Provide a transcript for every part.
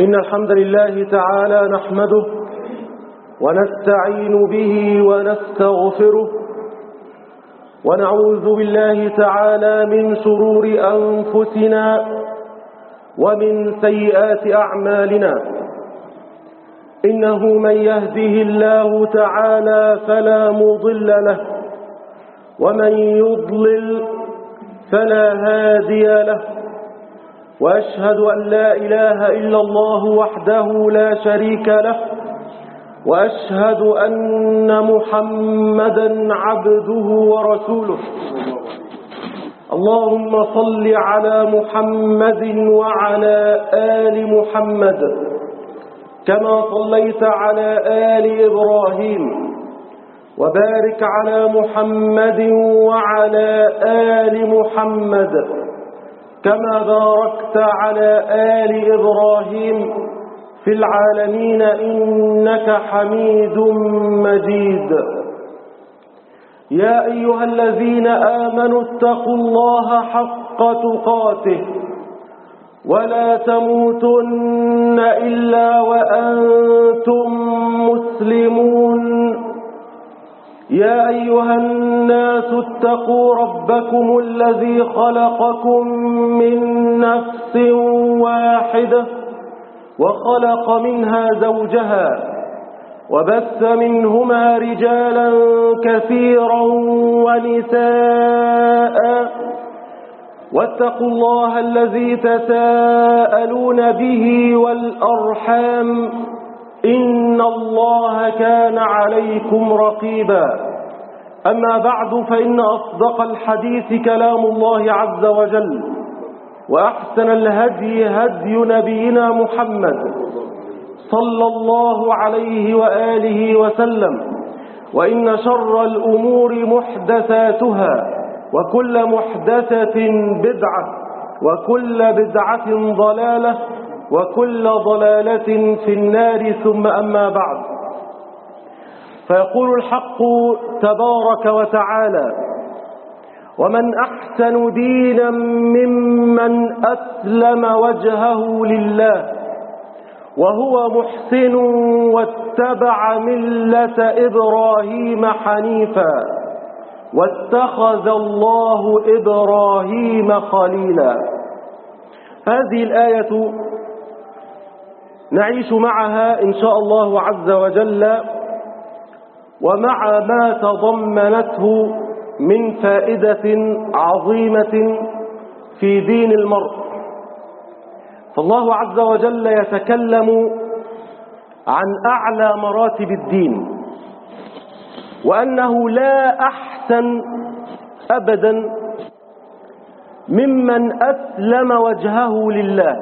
إن الحمد لله تعالى نحمده ونستعين به ونستغفره ونعوذ بالله تعالى من شرور أنفسنا ومن سيئات أعمالنا. إنه من يهده الله تعالى فلا مضل له ومن يضلل فلا هادي له، وأشهد أن لا إله إلا الله وحده لا شريك له، وأشهد أن محمدا عبده ورسوله. اللهم صل على محمد وعلى آل محمد كما صليت على آل إبراهيم، وبارك على محمد وعلى آل محمد كما باركت على آل إبراهيم في العالمين إنك حميد مجيد. يا أيها الذين آمنوا اتقوا الله حق تقاته ولا تموتن إلا وأنتم مسلمون. يا أيها الناس اتقوا ربكم الذي خلقكم من نفس واحدة وخلق منها زوجها وبث منهما رجالا كثيرا ونساء، واتقوا الله الذي تساءلون به والأرحام إن الله كان عليكم رقيبا. أما بعد، فإن أصدق الحديث كلام الله عز وجل، وأحسن الهدي هدي نبينا محمد صلى الله عليه وآله وسلم، وإن شر الأمور محدثاتها، وكل محدثة بدعة، وكل بدعة ضلالة، وكل ضلالة في النار. ثم أما بعد، فيقول الحق تبارك وتعالى: ومن أحسن دينا ممن أسلم وجهه لله وهو محسن واتبع ملة إبراهيم حنيفا واتخذ الله إبراهيم خليلا. هذه الآية نعيش معها إن شاء الله عز وجل، ومع ما تضمنته من فائدة عظيمة في دين المرء. فالله عز وجل يتكلم عن أعلى مراتب الدين، وأنه لا أحسن أبدا ممن أسلم وجهه لله،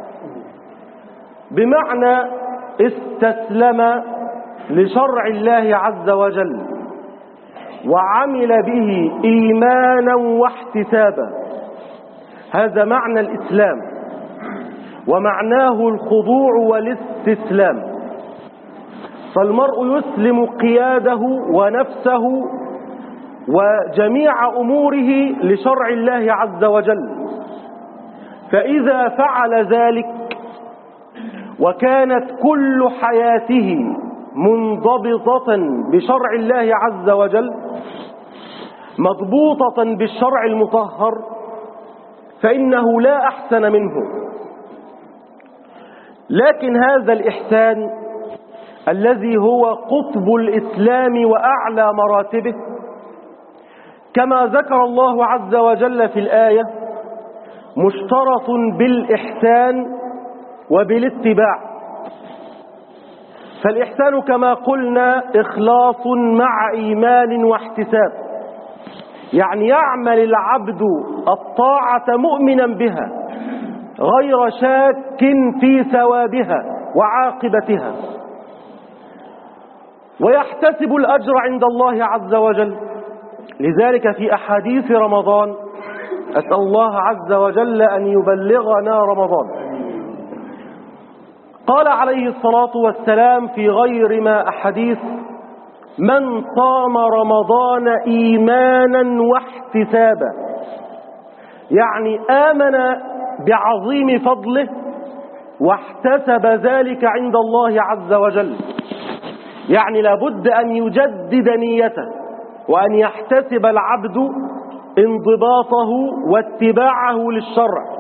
بمعنى استسلم لشرع الله عز وجل وعمل به إيمانا واحتسابا. هذا معنى الإسلام، ومعناه الخضوع والاستسلام. فالمرء يسلم قياده ونفسه وجميع أموره لشرع الله عز وجل، فإذا فعل ذلك وكانت كل حياته منضبطة بشرع الله عز وجل، مضبوطة بالشرع المطهر، فإنه لا أحسن منه. لكن هذا الإحسان الذي هو قطب الإسلام وأعلى مراتبه، كما ذكر الله عز وجل في الآية، مشترط بالإحسان وبالاتباع. فالإحسان كما قلنا إخلاص مع إيمان واحتساب، يعني يعمل العبد الطاعة مؤمنا بها غير شاك في ثوابها وعاقبتها، ويحتسب الأجر عند الله عز وجل. لذلك في أحاديث رمضان أسأل الله عز وجل أن يبلغنا رمضان، قال عليه الصلاة والسلام في غير ما أحاديث: من صام رمضان إيمانا واحتسابا، يعني آمن بعظيم فضله واحتسب ذلك عند الله عز وجل. يعني لابد أن يجدد نيته وأن يحتسب العبد انضباطه واتباعه للشرع،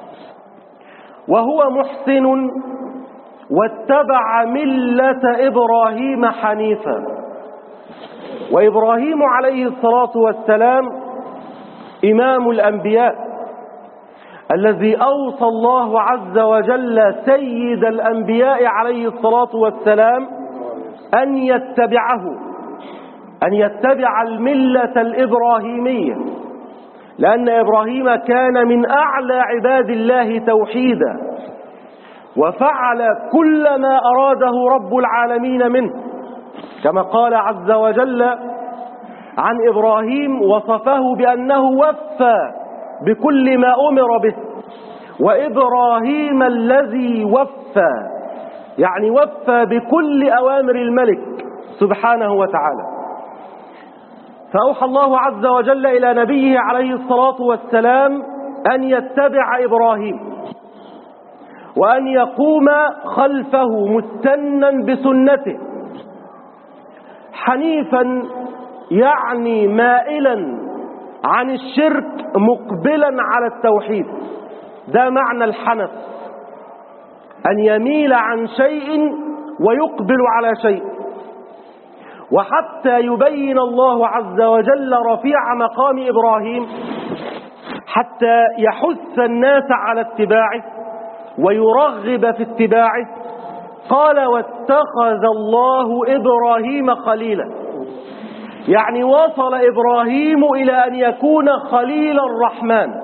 وهو محسن واتبع ملة إبراهيم حنيفا. وإبراهيم عليه الصلاة والسلام إمام الأنبياء الذي أوصى الله عز وجل سيد الأنبياء عليه الصلاة والسلام أن يتبع الملة الإبراهيمية، لأن إبراهيم كان من أعلى عباد الله توحيدا، وفعل كل ما أراده رب العالمين منه، كما قال عز وجل عن إبراهيم وصفه بأنه وفى بكل ما أمر به. وإبراهيم الذي وفى، يعني وفى بكل أوامر الملك سبحانه وتعالى. فأوحى الله عز وجل إلى نبيه عليه الصلاة والسلام أن يتبع إبراهيم وأن يقوم خلفه مستنا بسنته حنيفا، يعني مائلا عن الشرك مقبلا على التوحيد. ده معنى الحنف، أن يميل عن شيء ويقبل على شيء. وحتى يبين الله عز وجل رفيع مقام إبراهيم، حتى يحث الناس على اتباعه ويرغب في اتباعه، قال واتخذ الله إبراهيم خليلا. يعني وصل إبراهيم إلى أن يكون خليل الرحمن،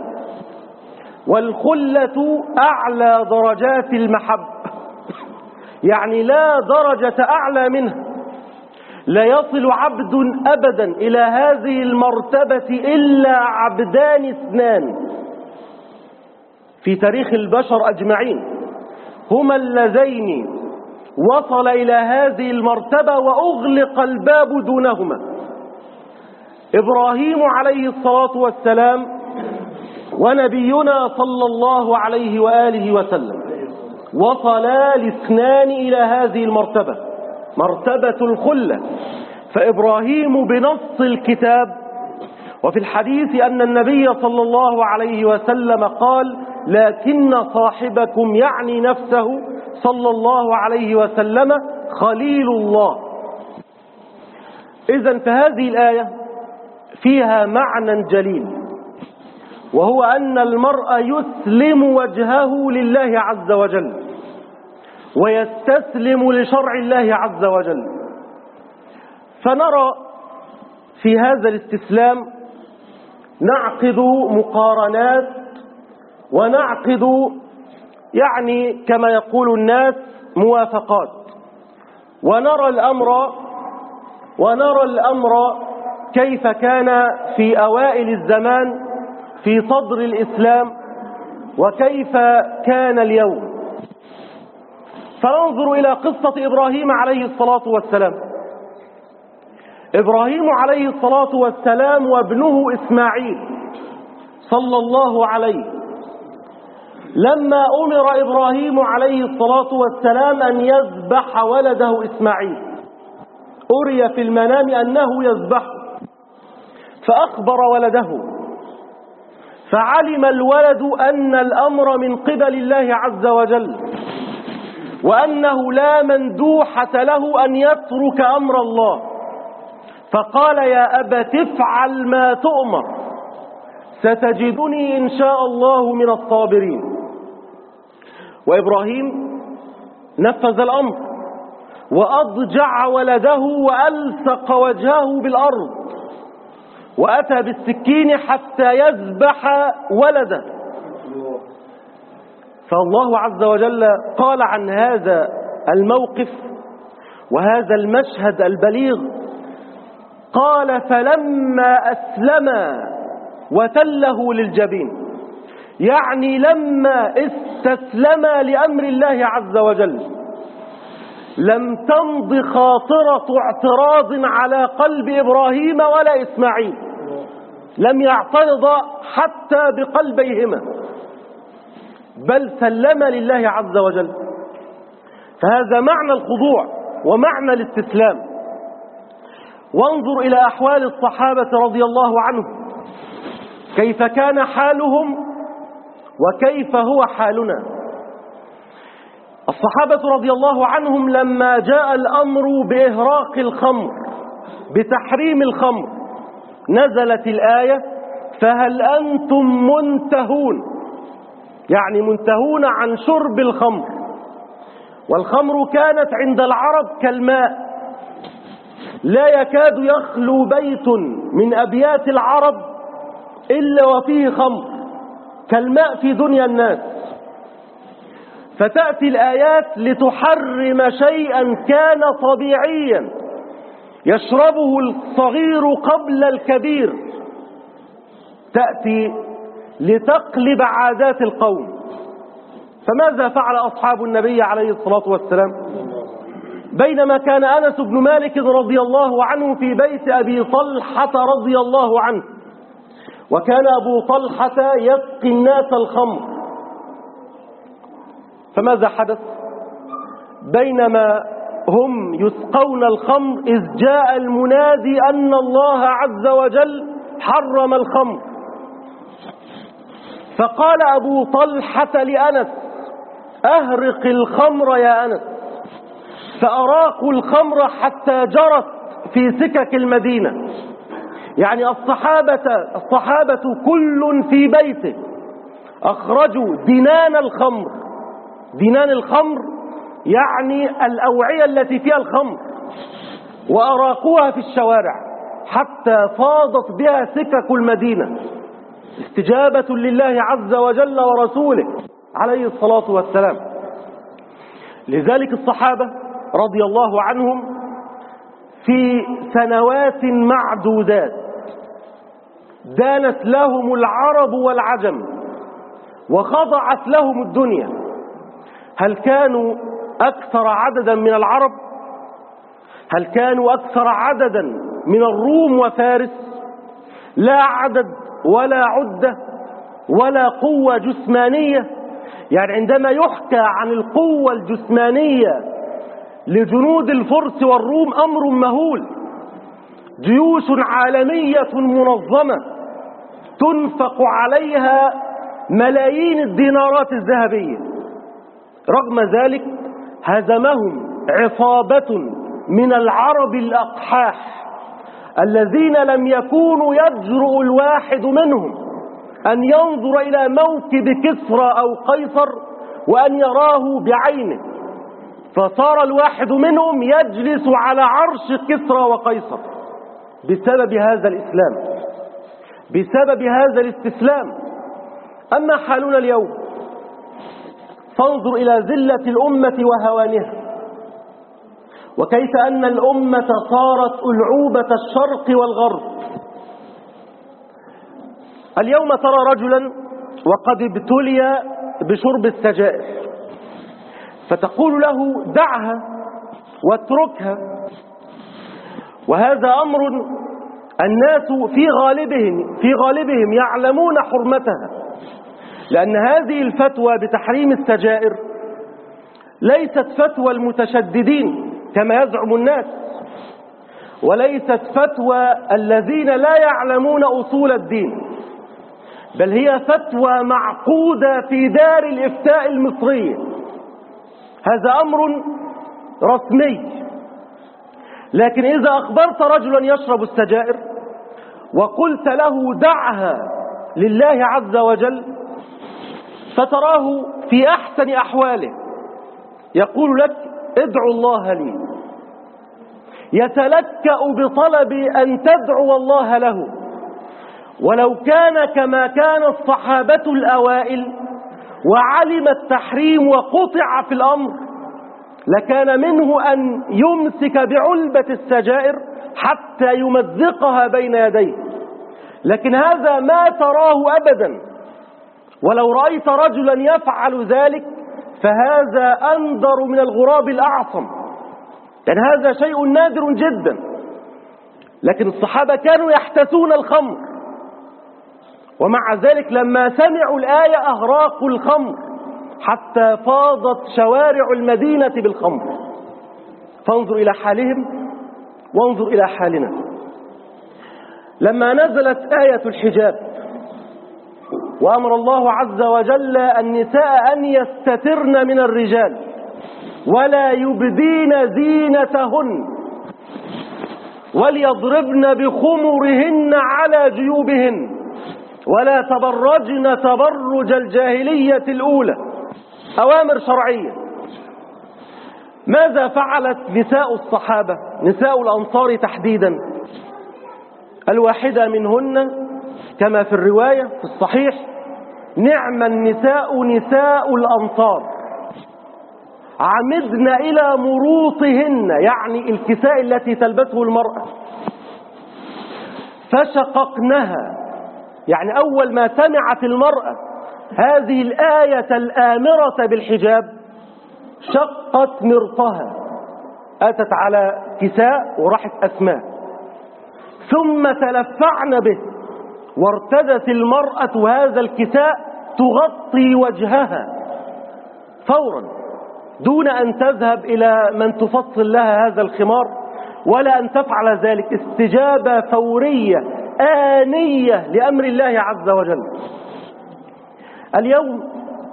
والخلة أعلى درجات المحبة، يعني لا درجة أعلى منها. لا يصل عبد أبدا إلى هذه المرتبة إلا عبدان اثنان في تاريخ البشر أجمعين، هما اللذين وصل إلى هذه المرتبة وأغلق الباب دونهما: إبراهيم عليه الصلاة والسلام ونبينا صلى الله عليه وآله وسلم. وصلا الاثنان إلى هذه المرتبة، مرتبة الخلة. فإبراهيم بنص الكتاب وفي الحديث أن النبي صلى الله عليه وسلم قال: لكن صاحبكم، يعني نفسه صلى الله عليه وسلم، خليل الله. إذن فهذه الآية فيها معنى جليل، وهو أن المرء يسلم وجهه لله عز وجل ويستسلم لشرع الله عز وجل. فنرى في هذا الاستسلام نعقد مقارنات ونعقد، يعني كما يقول الناس، موافقات، ونرى الأمر كيف كان في أوائل الزمان في صدر الإسلام وكيف كان اليوم. فننظر إلى قصة إبراهيم عليه الصلاة والسلام. إبراهيم عليه الصلاة والسلام وابنه إسماعيل صلى الله عليه، لما أمر إبراهيم عليه الصلاة والسلام أن يذبح ولده إسماعيل، أري في المنام أنه يذبحه، فأخبر ولده، فعلم الولد أن الأمر من قبل الله عز وجل، وأنه لا مندوحة له أن يترك أمر الله، فقال: يا أبت افعل ما تؤمر، ستجدني إن شاء الله من الصابرين. وإبراهيم نفذ الأمر وأضجع ولده وألصق وجهه بالأرض، وأتى بالسكين حتى يذبح ولده. فالله عز وجل قال عن هذا الموقف وهذا المشهد البليغ، قال: فلما أسلما وتله للجبين، يعني لما استسلما لأمر الله عز وجل لم تمض خاطرة اعتراض على قلب إبراهيم ولا إسماعيل، لم يعترض حتى بقلبيهما، بل سلم لله عز وجل. فهذا معنى الخضوع ومعنى الاستسلام. وانظر إلى أحوال الصحابة رضي الله عنهم، كيف كان حالهم وكيف هو حالنا. الصحابة رضي الله عنهم لما جاء الأمر بإهراق الخمر، بتحريم الخمر، نزلت الآية فهل أنتم منتهون، يعني منتهون عن شرب الخمر. والخمر كانت عند العرب كالماء، لا يكاد يخلو بيت من أبيات العرب إلا وفيه خمر، كالماء في دنيا الناس. فتأتي الآيات لتحرم شيئا كان طبيعيا يشربه الصغير قبل الكبير، تأتي لتقلب عادات القوم. فماذا فعل أصحاب النبي عليه الصلاة والسلام؟ بينما كان أنس بن مالك رضي الله عنه في بيت أبي طلحة رضي الله عنه، وكان أبو طلحة يسقي الناس الخمر، فماذا حدث؟ بينما هم يسقون الخمر إذ جاء المنادي أن الله عز وجل حرم الخمر. فقال أبو طلحة لأنس: أهرق الخمر يا أنس. فأراقوا الخمر حتى جرت في سكك المدينة. يعني الصحابة كل في بيته أخرجوا دنان الخمر. دنان الخمر يعني الأوعية التي فيها الخمر، وأراقوها في الشوارع حتى فاضت بها سكك المدينة، استجابة لله عز وجل ورسوله عليه الصلاة والسلام. لذلك الصحابة رضي الله عنهم في سنوات معدودات دانت لهم العرب والعجم وخضعت لهم الدنيا. هل كانوا أكثر عددا من العرب؟ هل كانوا أكثر عددا من الروم وفارس؟ لا عدد ولا عدة ولا قوة جسمانية. يعني عندما يحكى عن القوة الجسمانية لجنود الفرس والروم أمر مهول، جيوش عالمية منظمة تنفق عليها ملايين الدينارات الذهبية. رغم ذلك هزمهم عصابة من العرب الأقحاح الذين لم يكونوا يجرؤ الواحد منهم أن ينظر إلى موكب كسرى أو قيصر وأن يراه بعينه، فصار الواحد منهم يجلس على عرش كسرى وقيصر بسبب هذا الإسلام، بسبب هذا الاستسلام. أما حالنا اليوم فانظر إلى ذلة الأمة وهوانها، وكيف أن الأمة صارت ألعوبة الشرق والغرب. اليوم ترى رجلا وقد ابتلي بشرب السجائر، فتقول له دعها واتركها، وهذا أمر الناس في غالبهم يعلمون حرمتها، لأن هذه الفتوى بتحريم السجائر ليست فتوى المتشددين كما يزعم الناس، وليست فتوى الذين لا يعلمون أصول الدين، بل هي فتوى معقودة في دار الإفتاء المصرية. هذا أمر رسمي. لكن إذا أخبرت رجلا يشرب السجائر وقلت له دعها لله عز وجل، فتراه في أحسن أحواله يقول لك ادعو الله لي، يتلكأ بطلب أن تدعو الله له. ولو كان كما كان الصحابة الأوائل وعلم التحريم وقطع في الأمر، لكان منه أن يمسك بعلبة السجائر حتى يمزقها بين يديه، لكن هذا ما تراه أبدا. ولو رأيت رجلا يفعل ذلك فهذا أندر من الغراب الأعصم، يعني هذا شيء نادر جدا. لكن الصحابة كانوا يحتسون الخمر، ومع ذلك لما سمعوا الآية أهراقوا الخمر حتى فاضت شوارع المدينة بالخمر. فانظر إلى حالهم وانظر إلى حالنا. لما نزلت آية الحجاب وأمر الله عز وجل النساء أن يستترن من الرجال ولا يبدين زينتهن وليضربن بخمرهن على جيوبهن ولا تبرجن تبرج الجاهلية الأولى، أوامر شرعية. ماذا فعلت نساء الصحابة، نساء الأنصار تحديدا؟ الواحدة منهن كما في الرواية في الصحيح: نعم النساء نساء الأنصار، عمدن إلى مروطهن، يعني الكساء التي تلبسه المرأة، فشققنها، يعني أول ما سمعت المرأة هذه الآية الآمرة بالحجاب شقت مرطها، أتت على كساء وراحت أسماء، ثم تلفعن به، وارتدت المرأة هذا الكساء تغطي وجهها فورا دون أن تذهب إلى من تفصل لها هذا الخمار ولا أن تفعل ذلك، استجابة فورية آنية لأمر الله عز وجل. اليوم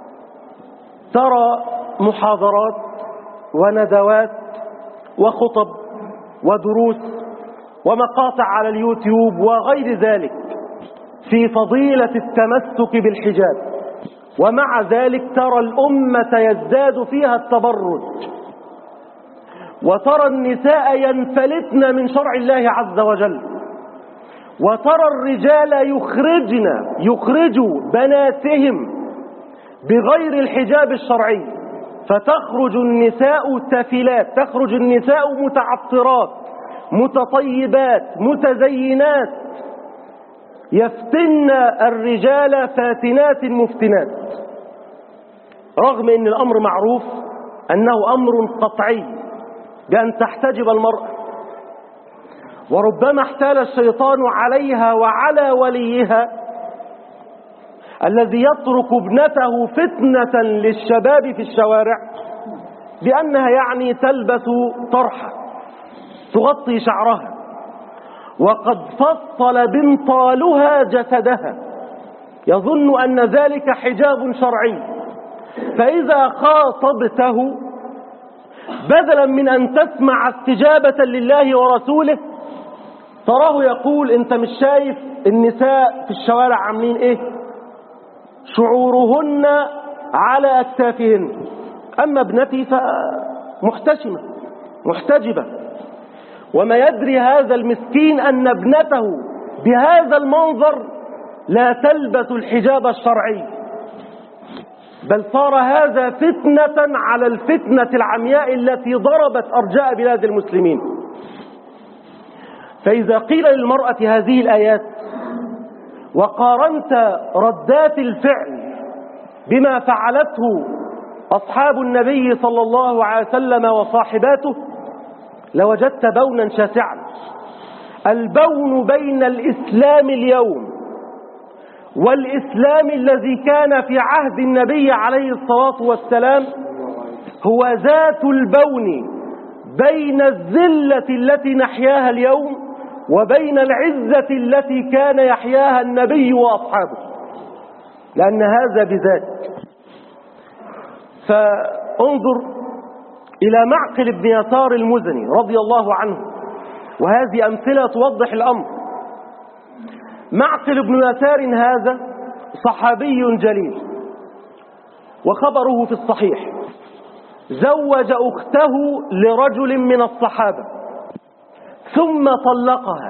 ترى محاضرات وندوات وخطب ودروس ومقاطع على اليوتيوب وغير ذلك في فضيلة التمسك بالحجاب، ومع ذلك ترى الأمة يزداد فيها التبرج، وترى النساء ينفلتن من شرع الله عز وجل، وترى الرجال يخرجوا بناتهم بغير الحجاب الشرعي، فتخرج النساء تافلات، تخرج النساء متعطرات متطيبات متزينات، يفتن الرجال فاتنات مفتنات، رغم ان الامر معروف انه امر قطعي بان تحتجب المرأة، وربما احتال الشيطان عليها وعلى وليها الذي يترك ابنته فتنة للشباب في الشوارع بأنها يعني تلبس طرحة تغطي شعرها وقد فصل بنطالها جسدها، يظن أن ذلك حجاب شرعي، فإذا خاطبته بدلا من أن تسمع استجابة لله ورسوله تراه يقول: أنت مش شايف النساء في الشوارع عاملين إيه؟ شعورهن على أكتافهن، أما ابنتي فمحتشمة محتجبة. وما يدري هذا المسكين أن ابنته بهذا المنظر لا تلبس الحجاب الشرعي، بل صار هذا فتنة على الفتنة العمياء التي ضربت أرجاء بلاد المسلمين. فإذا قيل للمرأة هذه الآيات وقارنت ردات الفعل بما فعلته أصحاب النبي صلى الله عليه وسلم وصاحباته لوجدت بونا شاسعا. البون بين الإسلام اليوم والإسلام الذي كان في عهد النبي عليه الصلاة والسلام هو ذات البون بين الذلة التي نحياها اليوم وبين العزة التي كان يحياها النبي وأصحابه، لأن هذا بذاك. فانظر إلى معقل بن يسار المزني رضي الله عنه، وهذه أمثلة توضح الأمر. معقل بن يسار هذا صحابي جليل، وخبره في الصحيح، زوج أخته لرجل من الصحابة ثم طلقها،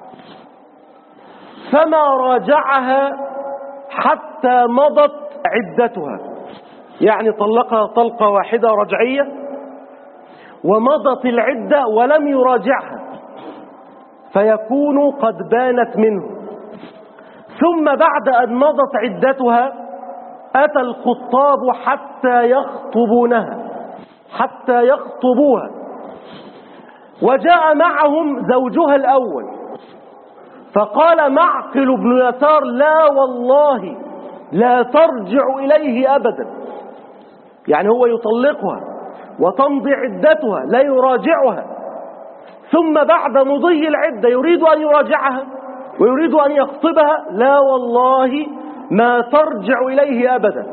فما راجعها حتى مضت عدتها، يعني طلقها طلقة واحدة رجعية ومضت العدة ولم يراجعها، فيكون قد بانت منه. ثم بعد أن مضت عدتها أتى الخطاب حتى يخطبوها، وجاء معهم زوجها الأول، فقال معقل بن يسار: لا والله لا ترجع إليه أبدا، يعني هو يطلقها وتمضي عدتها لا يراجعها، ثم بعد مضي العدة يريد أن يراجعها ويريد أن يخطبها، لا والله ما ترجع إليه أبدا.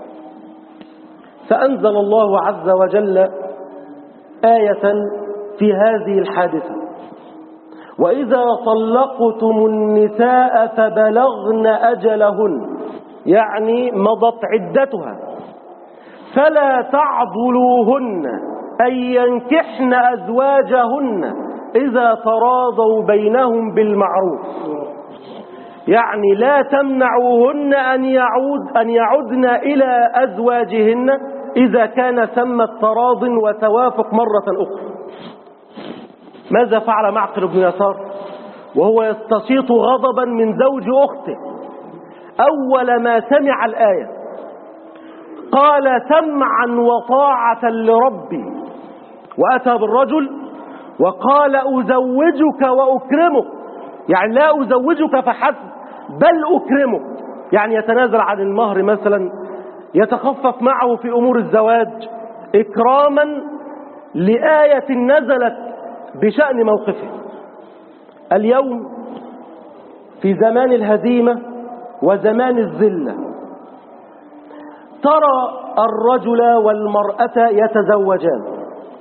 فأنزل الله عز وجل آية في هذه الحادثة: وإذا طلقتم النساء فبلغن أجلهن، يعني مضت عدتها، فلا تعضلوهن أن ينكحن أزواجهن إذا تراضوا بينهم بالمعروف، يعني لا تمنعوهن أن يعودن إلى أزواجهن إذا كان ثم التراض وتوافق مرة أخرى. ماذا فعل معقل بن يسار وهو يستشيط غضبا من زوج أخته؟ أول ما سمع الآية قال: سمعا وطاعة لربي، وأتى بالرجل وقال: أزوجك وأكرمك، يعني لا أزوجك فحسب بل أكرمك، يعني يتنازل عن المهر مثلا، يتخفف معه في أمور الزواج إكراما لآية نزلت بشأن موقفه. اليوم في زمان الهزيمة وزمان الذلة ترى الرجل والمرأة يتزوجان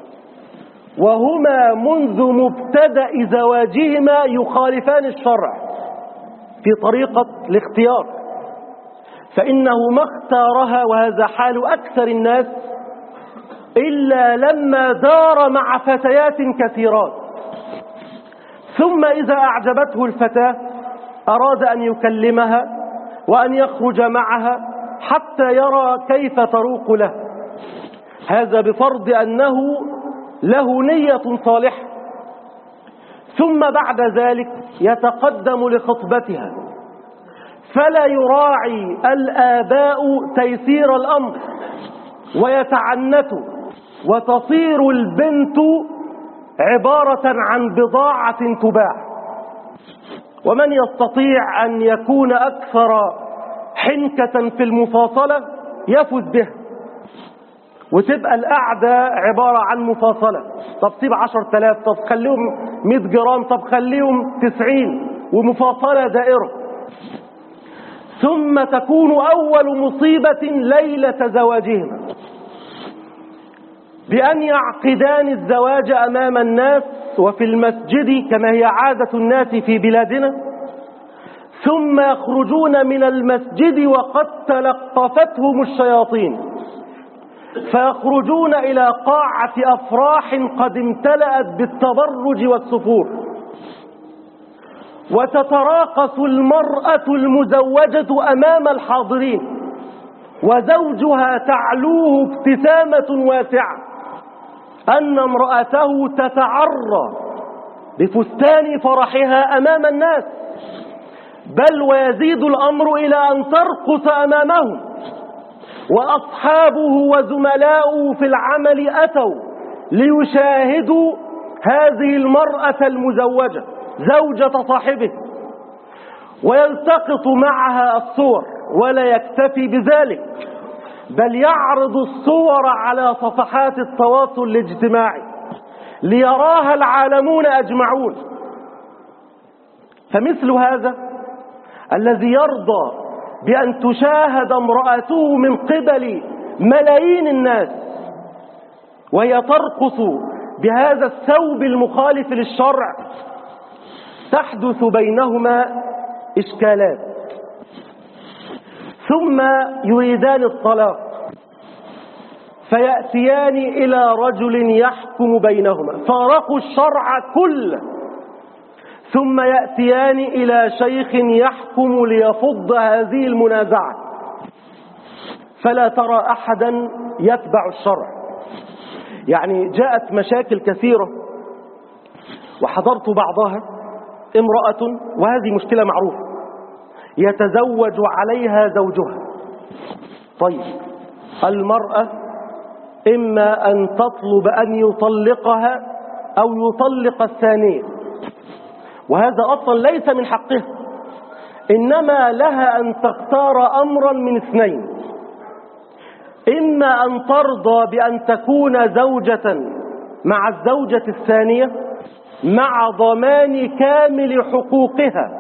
وهما منذ مبتدأ زواجهما يخالفان الشرع في طريقة الاختيار، فإنه ما اختارها، وهذا حال أكثر الناس، إلا لما دار مع فتيات كثيرات، ثم إذا أعجبته الفتاة أراد أن يكلمها وأن يخرج معها حتى يرى كيف تروق له، هذا بفرض أنه له نية صالحة، ثم بعد ذلك يتقدم لخطبتها، فلا يراعي الآباء تيسير الأمر ويتعنتوا، وتصير البنت عبارة عن بضاعة تباع. ومن يستطيع أن يكون أكثر حنكة في المفاصلة يفوز بها، وتبقى القعدة عبارة عن مفاصلة، طب سيب 10,000، طب خليهم 100 جرام، طب خليهم 90، ومفاصلة دائرة. ثم تكون أول مصيبة ليلة زواجهما بأن يعقدان الزواج أمام الناس وفي المسجد كما هي عادة الناس في بلادنا، ثم يخرجون من المسجد وقد تلقفتهم الشياطين، فيخرجون إلى قاعة أفراح قد امتلأت بالتبرج والسفور، وتتراقص المرأة المزوجة أمام الحاضرين، وزوجها تعلوه ابتسامة واسعة أن امرأته تتعرى بفستان فرحها أمام الناس، بل ويزيد الأمر إلى أن ترقص أمامهم، وأصحابه وزملاؤه في العمل أتوا ليشاهدوا هذه المرأة المزوجة زوجة صاحبه، ويلتقط معها الصور، ولا يكتفي بذلك بل يعرض الصور على صفحات التواصل الاجتماعي ليراها العالمون أجمعون. فمثل هذا الذي يرضى بأن تشاهد امرأته من قبل ملايين الناس وهي ترقص بهذا الثوب المخالف للشرع، تحدث بينهما إشكالات، ثم يريدان الطلاق فيأتيان إلى رجل يحكم بينهما، فارقوا الشرع كله، ثم يأتيان إلى شيخ يحكم ليفض هذه المنازعة، فلا ترى أحدا يتبع الشرع. يعني جاءت مشاكل كثيرة وحضرت بعضها، امرأة، وهذه مشكلة معروفة، يتزوج عليها زوجها. طيب المرأة إما أن تطلب أن يطلقها أو يطلق الثانية، وهذا أصلا ليس من حقها، إنما لها أن تختار أمرا من اثنين: إما أن ترضى بأن تكون زوجة مع الزوجة الثانية مع ضمان كامل حقوقها،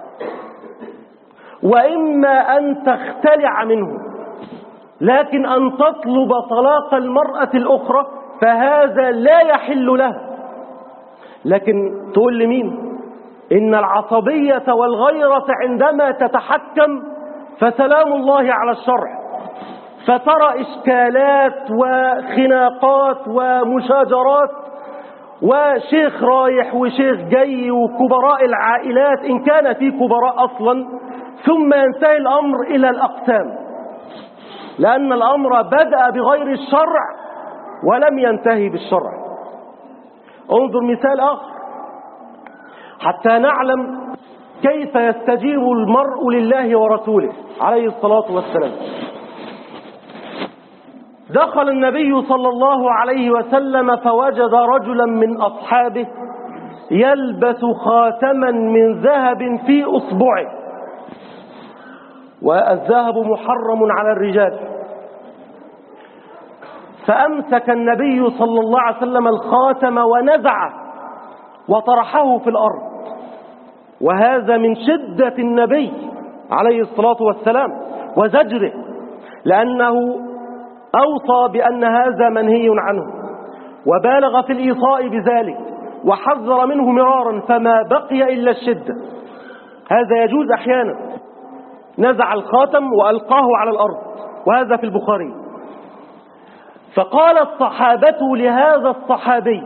وإما أن تختلع منه، لكن أن تطلب طلاق المرأة الأخرى فهذا لا يحل لها. لكن تقول لمين؟ إن العصبية والغيرة عندما تتحكم فسلام الله على الشرع، فترى إشكالات وخناقات ومشاجرات وشيخ رايح وشيخ جاي وكبراء العائلات إن كان في كبراء أصلا، ثم ينتهي الأمر إلى الأقسام، لأن الأمر بدأ بغير الشرع ولم ينتهي بالشرع. انظر مثال آخر حتى نعلم كيف يستجيب المرء لله ورسوله عليه الصلاة والسلام. دخل النبي صلى الله عليه وسلم فوجد رجلا من أصحابه يلبس خاتما من ذهب في أصبعه، والذهب محرم على الرجال، فأمسك النبي صلى الله عليه وسلم الخاتم ونزعه وطرحه في الأرض، وهذا من شدة النبي عليه الصلاة والسلام وزجره، لأنه أوصى بأن هذا منهي عنه وبالغ في الإيصاء بذلك وحذر منه مرارا، فما بقي إلا الشدة. هذا يجوز أحيانا، نزع الخاتم وألقاه على الأرض، وهذا في البخاري. فقال الصحابة لهذا الصحابي: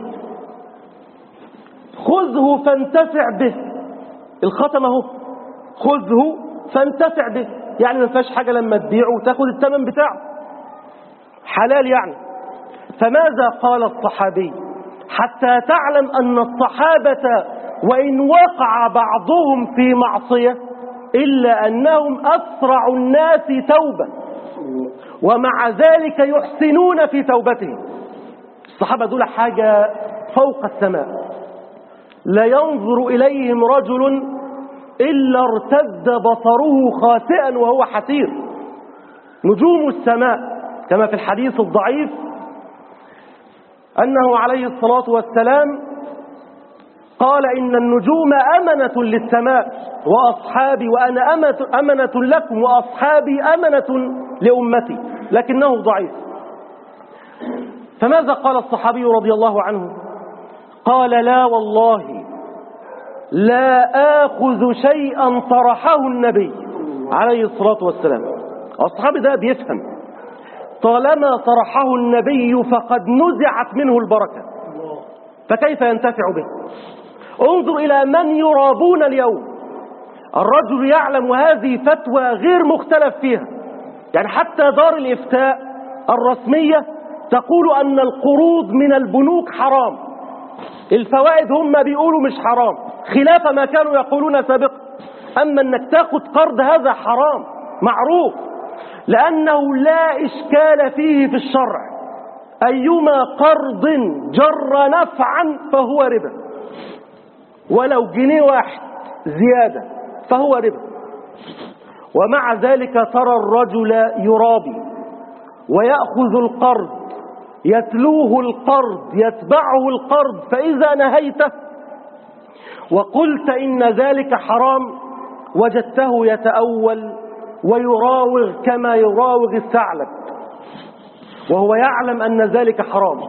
خذه فانتفع به، الخاتم اهو، خذه فانتفع به، يعني ما فيهاش حاجة لما تبيعه وتاخد الثمن بتاعه، حلال يعني. فماذا قال الصحابي؟ حتى تعلم أن الصحابة وإن وقع بعضهم في معصية إلا أنهم أسرع الناس توبة، ومع ذلك يحسنون في توبتهم. الصحابة دول حاجة فوق السماء، لا ينظر إليهم رجل إلا ارتد بصره خاسئا وهو حسير، نجوم السماء، كما في الحديث الضعيف أنه عليه الصلاة والسلام قال: إن النجوم أمنة للسماء وأصحابي، وأنا أمنة لكم وأصحابي أمنة لأمتي، لكنه ضعيف. فماذا قال الصحابي رضي الله عنه؟ قال: لا والله لا آخذ شيئا طرحه النبي عليه الصلاة والسلام. الصحابي ده بيفهم، طالما طرحه النبي فقد نزعت منه البركة، فكيف ينتفع به؟ انظر إلى من يرابون اليوم. الرجل يعلم هذه فتوى غير مختلف فيها، يعني حتى دار الإفتاء الرسمية تقول أن القروض من البنوك حرام، الفوائد هم بيقولوا مش حرام، خلاف ما كانوا يقولون سابقا. أما أنك تاخد قرض هذا حرام معروف، لأنه لا إشكال فيه في الشرع، أيما قرض جر نفعا فهو ربا، ولو جنيه واحد زيادة فهو ربا. ومع ذلك ترى الرجل يرابي ويأخذ القرض، يتلوه القرض، يتبعه القرض، فإذا نهيته وقلت إن ذلك حرام وجدته يتأول ويراوغ كما يراوغ الثعلب، وهو يعلم أن ذلك حرام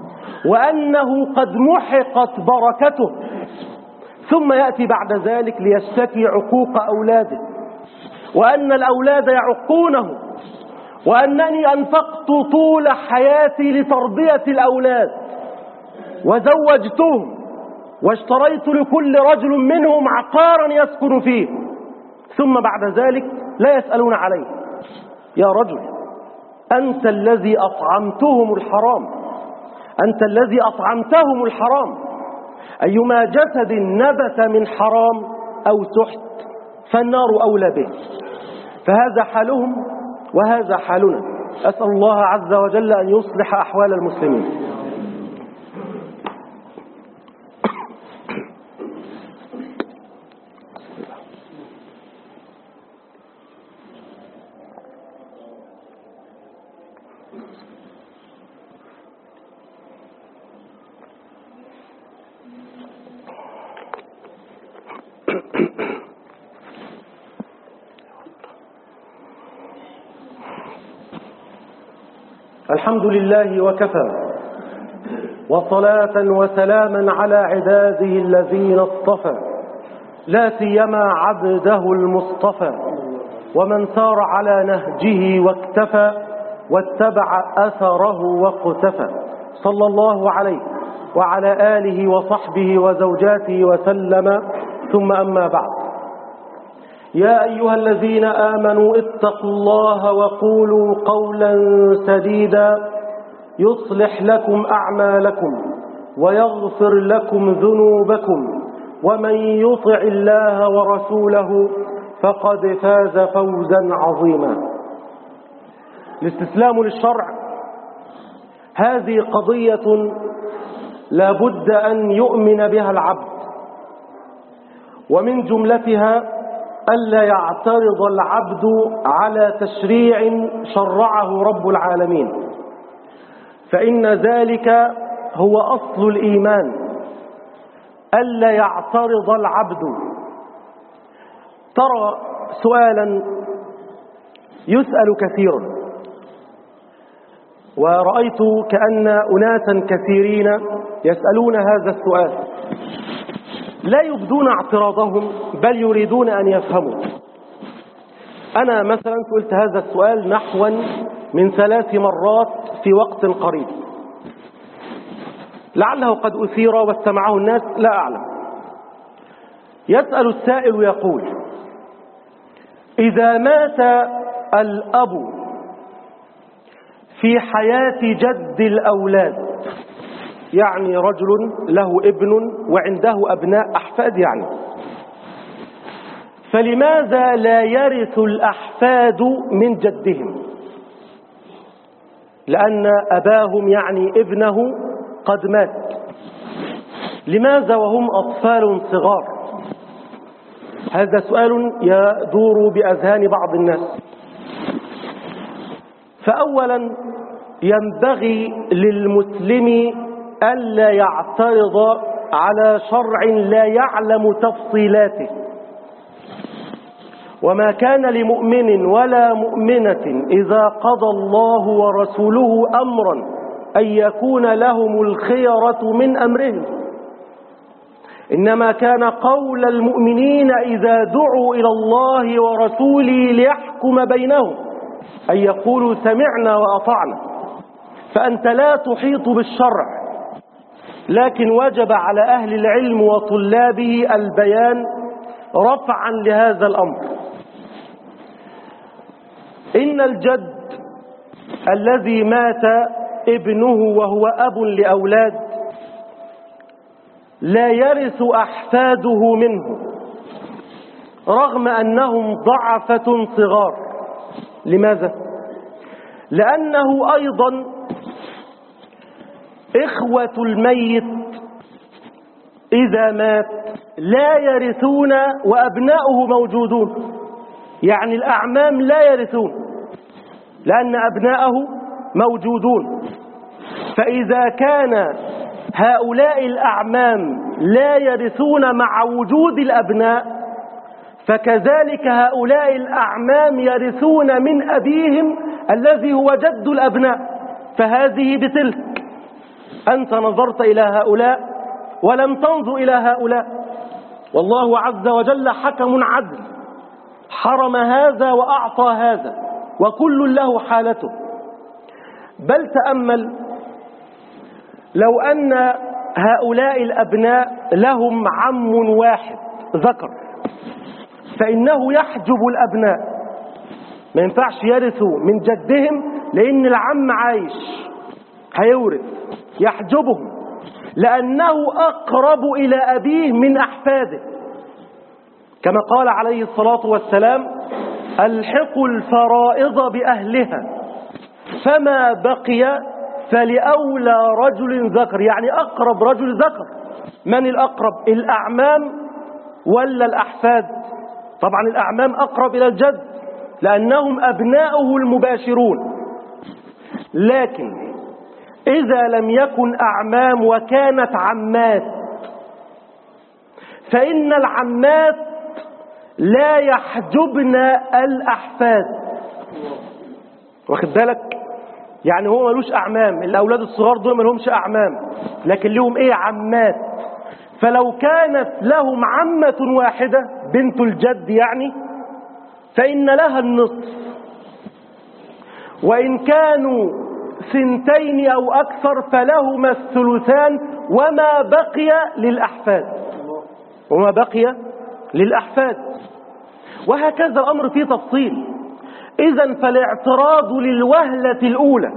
وأنه قد محقت بركته، ثم يأتي بعد ذلك ليشتكي عقوق أولاده، وأن الأولاد يعقونه، وأنني أنفقت طول حياتي لتربية الأولاد وزوجتهم واشتريت لكل رجل منهم عقارا يسكن فيه، ثم بعد ذلك لا يسألون عليه. يا رجل، أنت الذي أطعمتهم الحرام، أنت الذي أطعمتهم الحرام. أيما جسد نبت من حرام أو سحت فالنار أولى به. فهذا حالهم وهذا حالنا. أسأل الله عز وجل أن يصلح أحوال المسلمين. الحمد لله وكفى، وصلاة وسلاما على عباده الذين اصطفى، لا سيما عبده المصطفى، ومن سار على نهجه واكتفى واتبع أثره واقتفى، صلى الله عليه وعلى آله وصحبه وزوجاته وسلم، ثم أما بعد. يا أيها الذين آمنوا اتقوا الله وقولوا قولا سديدا يصلح لكم أعمالكم ويغفر لكم ذنوبكم، ومن يطع الله ورسوله فقد فاز فوزا عظيما. الاستسلام للشرع هذه قضية لا بد أن يؤمن بها العبد، ومن جملتها ألا يعترض العبد على تشريع شرعه رب العالمين، فإن ذلك هو أصل الإيمان، ألا يعترض العبد. ترى سؤالا يسأل كثيرا، ورأيت كأن أناسا كثيرين يسألون هذا السؤال، لا يبدون اعتراضهم بل يريدون أن يفهموا. أنا مثلا سئلت هذا السؤال نحوا من 3 مرات في وقت قريب، لعله قد أثير واستمعه الناس، لا أعلم. يسأل السائل يقول: إذا مات الأب في حياة جد الأولاد، يعني رجل له ابن وعنده أبناء أحفاد يعني، فلماذا لا يرث الأحفاد من جدهم؟ لأن أباهم يعني ابنه قد مات، لماذا وهم أطفال صغار؟ هذا سؤال يدور بأذهان بعض الناس. فأولا ينبغي للمسلم ألا يعترض على شرع لا يعلم تفصيلاته، وما كان لمؤمن ولا مؤمنة إذا قضى الله ورسوله أمرا أن يكون لهم الخيرة من أمرهم، إنما كان قول المؤمنين إذا دعوا إلى الله ورسوله ليحكم بينهم أن يقولوا سمعنا وأطعنا. فأنت لا تحيط بالشرع، لكن وجب على أهل العلم وطلابه البيان رفعا لهذا الأمر. إن الجد الذي مات ابنه وهو أب لأولاد لا يرث أحفاده منه، رغم أنهم ضعفة صغار. لماذا؟ لأنه أيضا إخوة الميت إذا مات لا يرثون وأبناؤه موجودون، يعني الأعمام لا يرثون لأن أبناءه موجودون. فإذا كان هؤلاء الأعمام لا يرثون مع وجود الأبناء، فكذلك هؤلاء الأعمام يرثون من أبيهم الذي هو جد الأبناء. فهذه بتلك، أنت نظرت إلى هؤلاء ولم تنظر إلى هؤلاء، والله عز وجل حكم عدل، حرم هذا وأعطى هذا، وكل له حالته. بل تأمل لو أن هؤلاء الأبناء لهم عم واحد ذكر، فإنه يحجب الأبناء، ما ينفعش يرثوا من جدهم لأن العم عايش هيورث، يحجبهم لأنه أقرب إلى أبيه من أحفاده، كما قال عليه الصلاة والسلام: ألحقوا الفرائض بأهلها، فما بقي فلأولى رجل ذكر، يعني أقرب رجل ذكر. من الأقرب؟ الأعمام ولا الأحفاد؟ طبعا الأعمام أقرب إلى الجد لأنهم أبناؤه المباشرون. لكن إذا لم يكن أعمام وكانت عمات، فإن العمات لا يحجبن الأحفاد. واخد بالك؟ يعني هو ملوش أعمام، الأولاد الصغار دول ملهمش أعمام، لكن لهم إيه؟ عمات. فلو كانت لهم عمة واحدة بنت الجد يعني، فإن لها النصف، وإن كانوا سنتين أو أكثر فلهما الثلثان وما بقي للأحفاد، وما بقي للأحفاد. وهكذا الأمر فيه تفصيل. إذن فالاعتراض للوهلة الأولى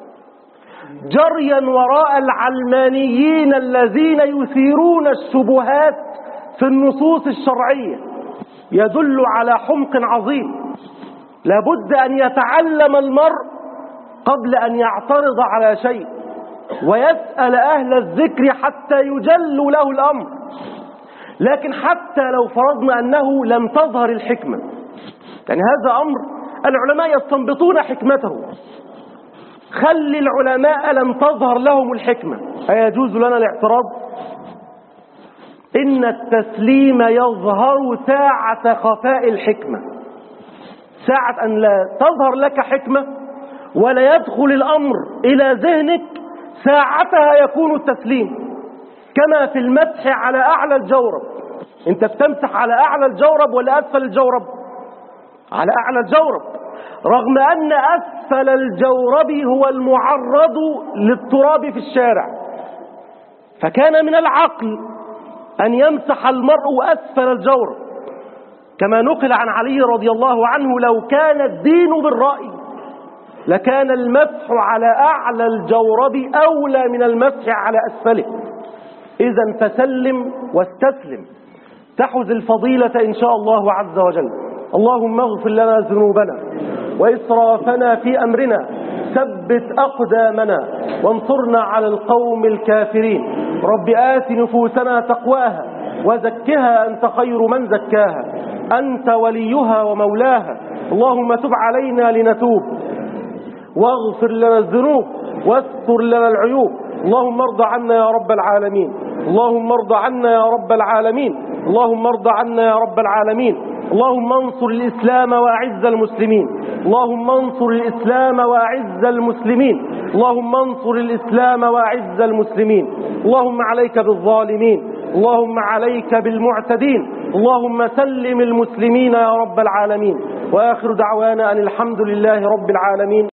جريا وراء العلمانيين الذين يثيرون الشبهات في النصوص الشرعية يدل على حمق عظيم. لابد أن يتعلم المرء قبل أن يعترض على شيء، ويسأل أهل الذكر حتى يجل له الأمر. لكن حتى لو فرضنا أنه لم تظهر الحكمة، يعني هذا أمر العلماء يستنبطون حكمته، خلي العلماء لم تظهر لهم الحكمة، أيجوز لنا الاعتراض؟ إن التسليم يظهر ساعة خفاء الحكمة، ساعة أن لا تظهر لك حكمة ولا يدخل الأمر إلى ذهنك، ساعتها يكون التسليم. كما في المسح على أعلى الجورب، أنت بتمسح على أعلى الجورب ولا أسفل الجورب؟ على أعلى الجورب، رغم أن أسفل الجورب هو المعرض للتراب في الشارع. فكان من العقل أن يمسح المرء أسفل الجورب، كما نقل عن علي رضي الله عنه: لو كان الدين بالرأي لكان المسح على أعلى الجورب أولى من المسح على أسفله. إذن فسلم واستسلم، تحوز الفضيلة إن شاء الله عز وجل. اللهم اغفر لنا ذنوبنا وإسرافنا في أمرنا، ثبت أقدامنا وانصرنا على القوم الكافرين. رب آت نفوسنا تقواها وزكها أنت خير من زكاها، أنت وليها ومولاها. اللهم تب علينا لنتوب، واغفر لنا الذنوب واستر لنا العيوب. اللهم ارض عنا يا رب العالمين، اللهم ارض عنا يا رب العالمين، اللهم ارض عنا يا رب العالمين. اللهم انصر الإسلام وأعز المسلمين، اللهم انصر الإسلام وأعز المسلمين، اللهم انصر الإسلام وأعز المسلمين. اللهم عليك بالظالمين، اللهم عليك بالمعتدين، اللهم سلم المسلمين يا رب العالمين. وآخر دعوانا أن الحمد لله رب العالمين.